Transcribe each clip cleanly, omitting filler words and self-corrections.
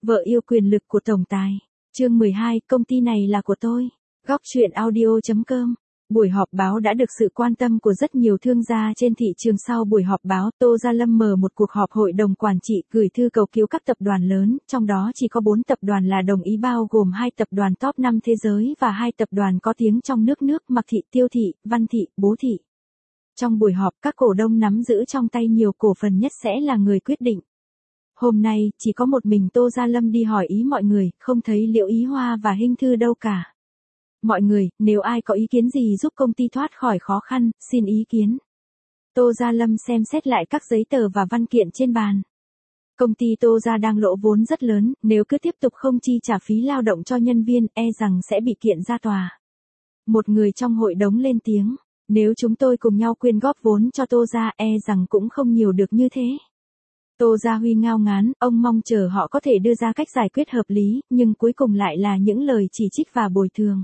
Vợ yêu quyền lực của tổng tài. Chương 12, công ty này là của tôi. Góc truyện audio.com. Buổi họp báo đã được sự quan tâm của rất nhiều thương gia trên thị trường. Sau buổi họp báo, Tô Gia Lâm mở một cuộc họp hội đồng quản trị, gửi thư cầu cứu các tập đoàn lớn, trong đó chỉ có 4 tập đoàn là đồng ý, bao gồm 2 tập đoàn top 5 thế giới và 2 tập đoàn có tiếng trong nước Mạc Thị, Tiêu Thị, Văn Thị, Bố Thị. Trong buổi họp, các cổ đông nắm giữ trong tay nhiều cổ phần nhất sẽ là người quyết định. Hôm nay, chỉ có một mình Tô Gia Lâm đi hỏi ý mọi người, không thấy Liễu Ý Hoa và Hinh Thư đâu cả. Mọi người, nếu ai có ý kiến gì giúp công ty thoát khỏi khó khăn, xin ý kiến. Tô Gia Lâm xem xét lại các giấy tờ và văn kiện trên bàn. Công ty Tô Gia đang lỗ vốn rất lớn, nếu cứ tiếp tục không chi trả phí lao động cho nhân viên, e rằng sẽ bị kiện ra tòa. Một người trong hội đồng lên tiếng, nếu chúng tôi cùng nhau quyên góp vốn cho Tô Gia, e rằng cũng không nhiều được như thế. Tô Gia Huy ngao ngán, ông mong chờ họ có thể đưa ra cách giải quyết hợp lý, nhưng cuối cùng lại là những lời chỉ trích và bồi thường.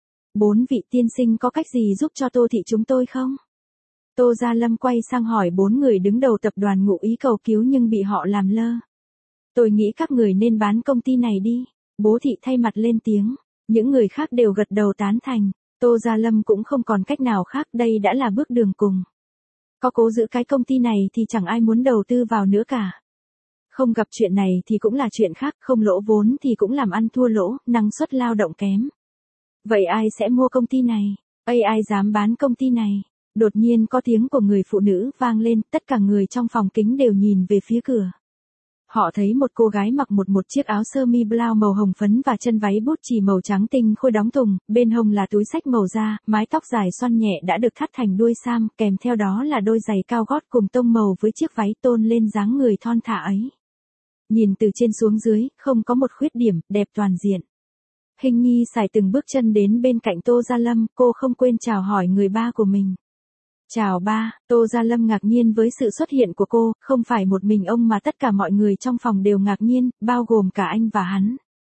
4 vị tiên sinh có cách gì giúp cho Tô Thị chúng tôi không? Tô Gia Lâm quay sang hỏi 4 người đứng đầu tập đoàn ngụ ý cầu cứu nhưng bị họ làm lơ. Tôi nghĩ các người nên bán công ty này đi. Bố Thị thay mặt lên tiếng. Những người khác đều gật đầu tán thành. Tô Gia Lâm cũng không còn cách nào khác, đây đã là bước đường cùng. Có cố giữ cái công ty này thì chẳng ai muốn đầu tư vào nữa cả. Không gặp chuyện này thì cũng là chuyện khác, không lỗ vốn thì cũng làm ăn thua lỗ, năng suất lao động kém. Vậy ai sẽ mua công ty này? Ai dám bán công ty này? Đột nhiên có tiếng của người phụ nữ vang lên, tất cả người trong phòng kính đều nhìn về phía cửa. Họ thấy một cô gái mặc một chiếc áo sơ mi blau màu hồng phấn và chân váy bút chì màu trắng tinh khôi đóng thùng, bên hông là túi xách màu da, mái tóc dài xoăn nhẹ đã được thắt thành đuôi sam, kèm theo đó là đôi giày cao gót cùng tông màu với chiếc váy tôn lên dáng người thon thả ấy. Nhìn từ trên xuống dưới, không có một khuyết điểm, đẹp toàn diện. Hinh Nhi sải từng bước chân đến bên cạnh Tô Gia Lâm, cô không quên chào hỏi người ba của mình. Chào ba. Tô Gia Lâm ngạc nhiên với sự xuất hiện của cô, không phải một mình ông mà tất cả mọi người trong phòng đều ngạc nhiên, bao gồm cả anh và hắn.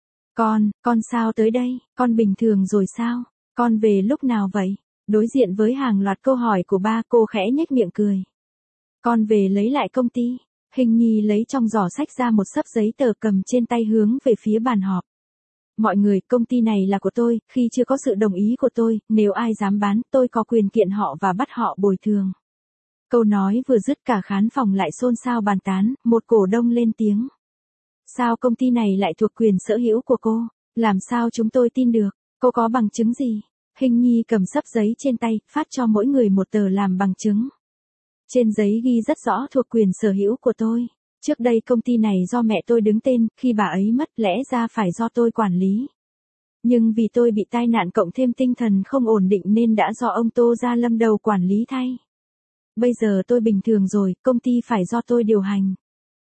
Con sao tới đây, con bình thường rồi sao, con về lúc nào vậy? Đối diện với hàng loạt câu hỏi của ba, cô khẽ nhếch miệng cười. Con về lấy lại công ty. Hinh Nhi lấy trong giỏ sách ra một xấp giấy tờ cầm trên tay hướng về phía bàn họp. Mọi người, công ty này là của tôi, khi chưa có sự đồng ý của tôi, nếu ai dám bán, tôi có quyền kiện họ và bắt họ bồi thường. Câu nói vừa dứt cả khán phòng lại xôn xao bàn tán, một cổ đông lên tiếng. Sao công ty này lại thuộc quyền sở hữu của cô? Làm sao chúng tôi tin được? Cô có bằng chứng gì? Hinh Nhi cầm xấp giấy trên tay, phát cho mỗi người một tờ làm bằng chứng. Trên giấy ghi rất rõ thuộc quyền sở hữu của tôi. Trước đây công ty này do mẹ tôi đứng tên, khi bà ấy mất lẽ ra phải do tôi quản lý. Nhưng vì tôi bị tai nạn cộng thêm tinh thần không ổn định nên đã do ông Tô Gia Lâm đầu quản lý thay. Bây giờ tôi bình thường rồi, công ty phải do tôi điều hành.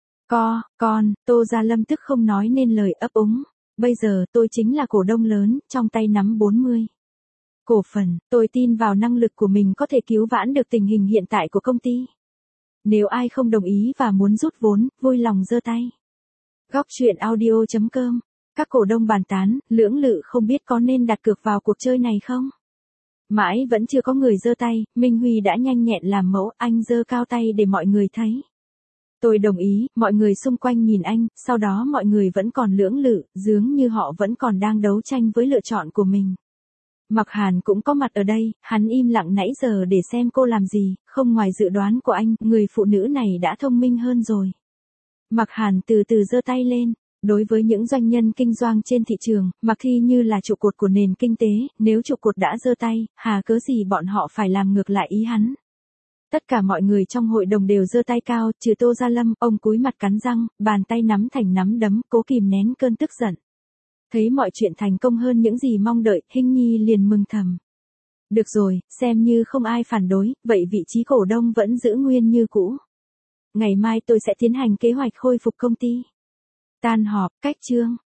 Tô Gia Lâm tức không nói nên lời, ấp úng. Bây giờ tôi chính là cổ đông lớn, trong tay nắm 40 cổ phần, tôi tin vào năng lực của mình có thể cứu vãn được tình hình hiện tại của công ty. Nếu ai không đồng ý và muốn rút vốn, vui lòng giơ tay. Góc truyện audio.com. Các cổ đông bàn tán, lưỡng lự không biết có nên đặt cược vào cuộc chơi này không? Mãi vẫn chưa có người giơ tay, Minh Huy đã nhanh nhẹn làm mẫu, anh giơ cao tay để mọi người thấy. Tôi đồng ý, mọi người xung quanh nhìn anh, sau đó mọi người vẫn còn lưỡng lự, dường như họ vẫn còn đang đấu tranh với lựa chọn của mình. Mạc Hàn cũng có mặt ở đây, hắn im lặng nãy giờ để xem cô làm gì, không ngoài dự đoán của anh, người phụ nữ này đã thông minh hơn rồi. Mạc Hàn từ từ giơ tay lên, đối với những doanh nhân kinh doanh trên thị trường, Mạc Thi như là trụ cột của nền kinh tế, nếu trụ cột đã giơ tay, hà cớ gì bọn họ phải làm ngược lại ý hắn. Tất cả mọi người trong hội đồng đều giơ tay cao, trừ Tô Gia Lâm, ông cúi mặt cắn răng, bàn tay nắm thành nắm đấm, cố kìm nén cơn tức giận. Thấy mọi chuyện thành công hơn những gì mong đợi, Hinh Nhi liền mừng thầm. Được rồi, xem như không ai phản đối, vậy vị trí cổ đông vẫn giữ nguyên như cũ. Ngày mai tôi sẽ tiến hành kế hoạch khôi phục công ty. Tan họp, cách chương.